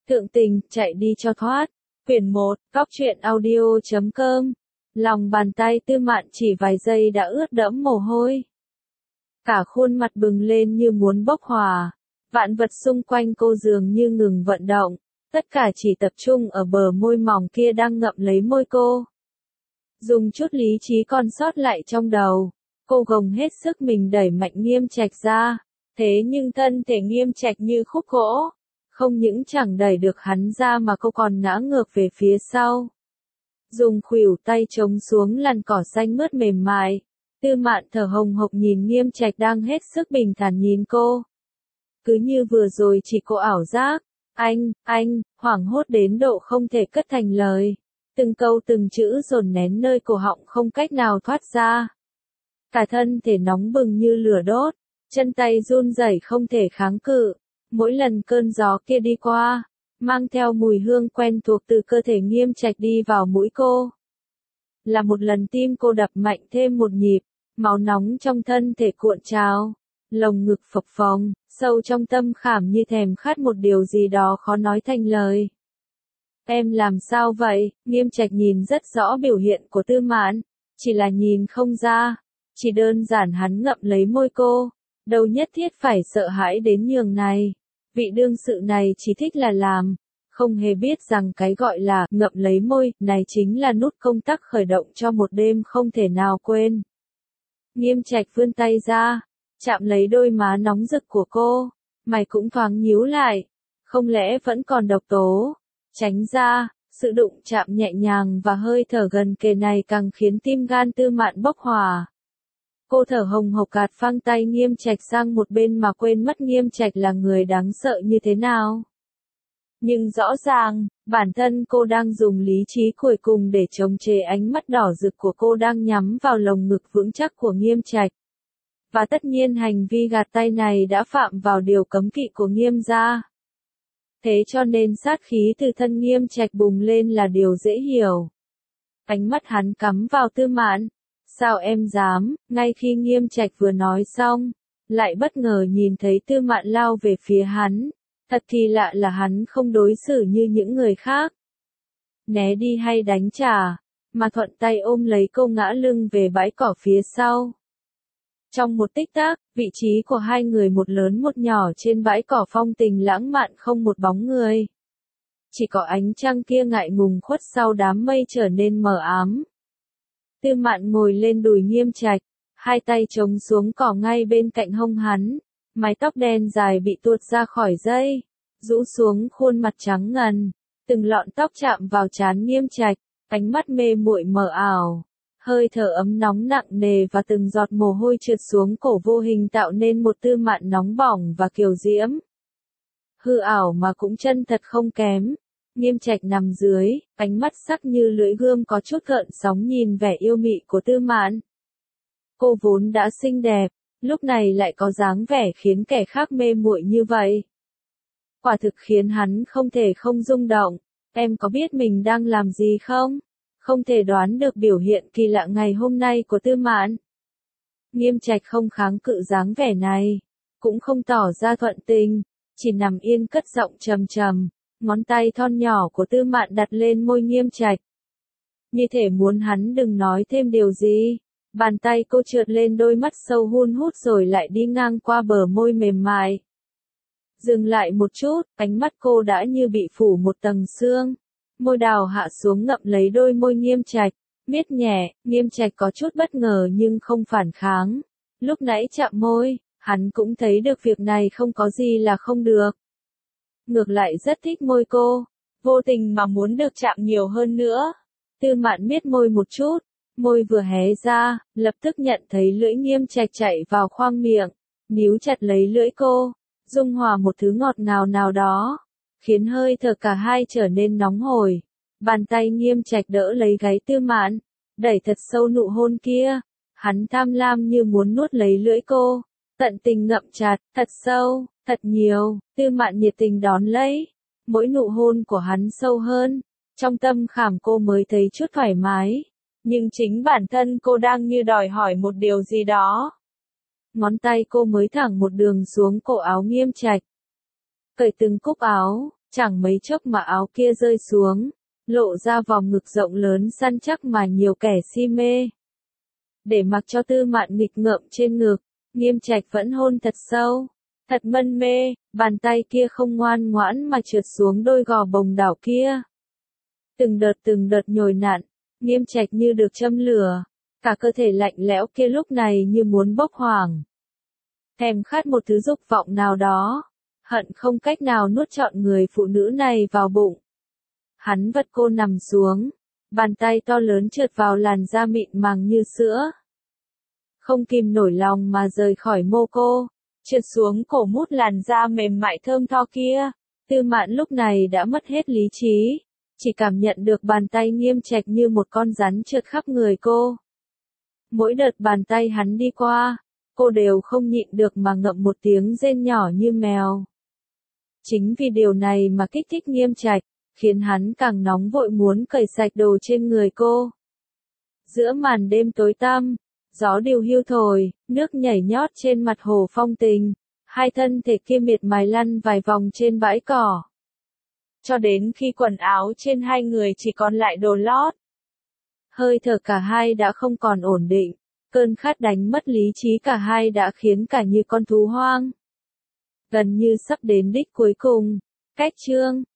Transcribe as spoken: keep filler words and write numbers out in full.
Thượng tình, chạy đi cho thoát. Quyển một, Cóc truyện audio chấm com. Lòng bàn tay Tư Mạn chỉ vài giây đã ướt đẫm mồ hôi. Cả khuôn mặt bừng lên như muốn bốc hỏa. Vạn vật xung quanh cô dường như ngừng vận động. Tất cả chỉ tập trung ở bờ môi mỏng kia đang ngậm lấy môi cô. Dùng chút lý trí còn sót lại trong đầu, cô gồng hết sức mình đẩy mạnh Nghiêm Trạch ra. Thế nhưng thân thể Nghiêm Trạch như khúc gỗ. Không những chẳng đẩy được hắn ra mà cô còn ngã ngược về phía sau. Dùng khuỷu tay chống xuống làn cỏ xanh mướt mềm mại. Tư Mạn thở hồng hộc nhìn Nghiêm Trạch đang hết sức bình thản nhìn cô. Cứ như vừa rồi chỉ cô ảo giác. Anh, anh, hoảng hốt đến độ không thể cất thành lời. Từng câu từng chữ dồn nén nơi cổ họng không cách nào thoát ra. Cả thân thể nóng bừng như lửa đốt, chân tay run rẩy không thể kháng cự. Mỗi lần cơn gió kia đi qua, mang theo mùi hương quen thuộc từ cơ thể Nghiêm Trạch đi vào mũi cô. Là một lần tim cô đập mạnh thêm một nhịp, máu nóng trong thân thể cuộn trào, lồng ngực phập phồng, sâu trong tâm khảm như thèm khát một điều gì đó khó nói thành lời. Em làm sao vậy? Nghiêm Trạch nhìn rất rõ biểu hiện của Tư Mạn, chỉ là nhìn không ra, chỉ đơn giản hắn ngậm lấy môi cô, đâu nhất thiết phải sợ hãi đến nhường này. Vị đương sự này chỉ thích là làm, không hề biết rằng cái gọi là ngậm lấy môi này chính là nút công tắc khởi động cho một đêm không thể nào quên. Nghiêm Trạch vươn tay ra, chạm lấy đôi má nóng rực của cô, mày cũng thoáng nhíu lại, không lẽ vẫn còn độc tố? Tránh ra, sự đụng chạm nhẹ nhàng và hơi thở gần kề này càng khiến tim gan Tư Mạn bốc hỏa. Cô thở hồng hộc gạt phăng tay Nghiêm Trạch sang một bên mà quên mất Nghiêm Trạch là người đáng sợ như thế nào. Nhưng rõ ràng, bản thân cô đang dùng lý trí cuối cùng để chống chế ánh mắt đỏ rực của cô đang nhắm vào lồng ngực vững chắc của Nghiêm Trạch. Và tất nhiên hành vi gạt tay này đã phạm vào điều cấm kỵ của Nghiêm gia. Thế cho nên sát khí từ thân Nghiêm Trạch bùng lên là điều dễ hiểu. Ánh mắt hắn cắm vào Tư Mạn. Sao em dám? Ngay khi Nghiêm Trạch vừa nói xong, lại bất ngờ nhìn thấy Tư Mạn lao về phía hắn. Thật kỳ lạ là hắn không đối xử như những người khác. Né đi hay đánh trả, mà thuận tay ôm lấy cô ngã lưng về bãi cỏ phía sau. Trong một tích tắc, vị trí của hai người một lớn một nhỏ trên bãi cỏ phong tình lãng mạn không một bóng người. Chỉ có ánh trăng kia ngại ngùng khuất sau đám mây trở nên mờ ám. Tư Mạn ngồi lên đùi Nghiêm Trạch, hai tay chống xuống cỏ ngay bên cạnh hông hắn, mái tóc đen dài bị tuột ra khỏi dây, rũ xuống khuôn mặt trắng ngần, từng lọn tóc chạm vào trán Nghiêm Trạch, ánh mắt mê muội mờ ảo. Hơi thở ấm nóng nặng nề và từng giọt mồ hôi trượt xuống cổ vô hình tạo nên một Tư Mạn nóng bỏng và kiều diễm. Hư ảo mà cũng chân thật không kém. Nghiêm Trạch nằm dưới, ánh mắt sắc như lưỡi gươm có chút gợn sóng nhìn vẻ yêu mị của Tư Mạn. Cô vốn đã xinh đẹp, lúc này lại có dáng vẻ khiến kẻ khác mê muội như vậy. Quả thực khiến hắn không thể không rung động. Em có biết mình đang làm gì không? Không thể đoán được biểu hiện kỳ lạ ngày hôm nay của Tư Mạn. Nghiêm Trạch không kháng cự dáng vẻ này, cũng không tỏ ra thuận tình, chỉ nằm yên cất giọng trầm trầm, ngón tay thon nhỏ của Tư Mạn đặt lên môi Nghiêm Trạch. Như thể muốn hắn đừng nói thêm điều gì, bàn tay cô trượt lên đôi mắt sâu hun hút rồi lại đi ngang qua bờ môi mềm mại. Dừng lại một chút, ánh mắt cô đã như bị phủ một tầng sương. Môi đào hạ xuống ngậm lấy đôi môi Nghiêm Trạch, miết nhẹ. Nghiêm Trạch có chút bất ngờ nhưng không phản kháng. Lúc nãy chạm môi, hắn cũng thấy được việc này không có gì là không được. Ngược lại rất thích môi cô, vô tình mà muốn được chạm nhiều hơn nữa. Tư Mạn miết môi một chút, môi vừa hé ra, lập tức nhận thấy lưỡi Nghiêm Trạch chạy vào khoang miệng, níu chặt lấy lưỡi cô, dung hòa một thứ ngọt ngào nào đó, khiến hơi thở cả hai trở nên nóng hổi. Bàn tay Nghiêm Trạch đỡ lấy gáy Tư Mạn, đẩy thật sâu nụ hôn kia, hắn tham lam như muốn nuốt lấy lưỡi cô, tận tình ngậm chặt, thật sâu, thật nhiều. Tư Mạn nhiệt tình đón lấy, mỗi nụ hôn của hắn sâu hơn, trong tâm khảm cô mới thấy chút thoải mái, nhưng chính bản thân cô đang như đòi hỏi một điều gì đó. Ngón tay cô mới thẳng một đường xuống cổ áo Nghiêm Trạch, cởi từng cúc áo, Chẳng mấy chốc mà áo kia rơi xuống, lộ ra vòng ngực rộng lớn săn chắc mà nhiều kẻ si mê. Để mặc cho Tư Mạn nghịch ngợm trên ngực, Nghiêm Trạch vẫn hôn thật sâu, thật mân mê, bàn tay kia không ngoan ngoãn mà trượt xuống đôi gò bồng đảo kia. Từng đợt từng đợt nhồi nặn, Nghiêm Trạch như được châm lửa, cả cơ thể lạnh lẽo kia lúc này như muốn bốc hỏa. Thèm khát một thứ dục vọng nào đó, hận không cách nào nuốt trọn người phụ nữ này vào bụng. Hắn vật cô nằm xuống, bàn tay to lớn trượt vào làn da mịn màng như sữa. Không kìm nổi lòng mà rời khỏi mô cô, trượt xuống cổ mút làn da mềm mại thơm tho kia. Tư Mạn lúc này đã mất hết lý trí, chỉ cảm nhận được bàn tay Nghiêm Trạch như một con rắn trượt khắp người cô. Mỗi đợt bàn tay hắn đi qua, cô đều không nhịn được mà ngậm một tiếng rên nhỏ như mèo. Chính vì điều này mà kích thích Nghiêm Trạch, khiến hắn càng nóng vội muốn cởi sạch đồ trên người cô. Giữa màn đêm tối tăm, gió điều hiu thổi, nước nhảy nhót trên mặt hồ phong tình, hai thân thể kia miệt mài lăn vài vòng trên bãi cỏ. Cho đến khi quần áo trên hai người chỉ còn lại đồ lót. Hơi thở cả hai đã không còn ổn định, cơn khát đánh mất lý trí cả hai đã khiến cả như con thú hoang. Gần như sắp đến đích cuối cùng, cách chương.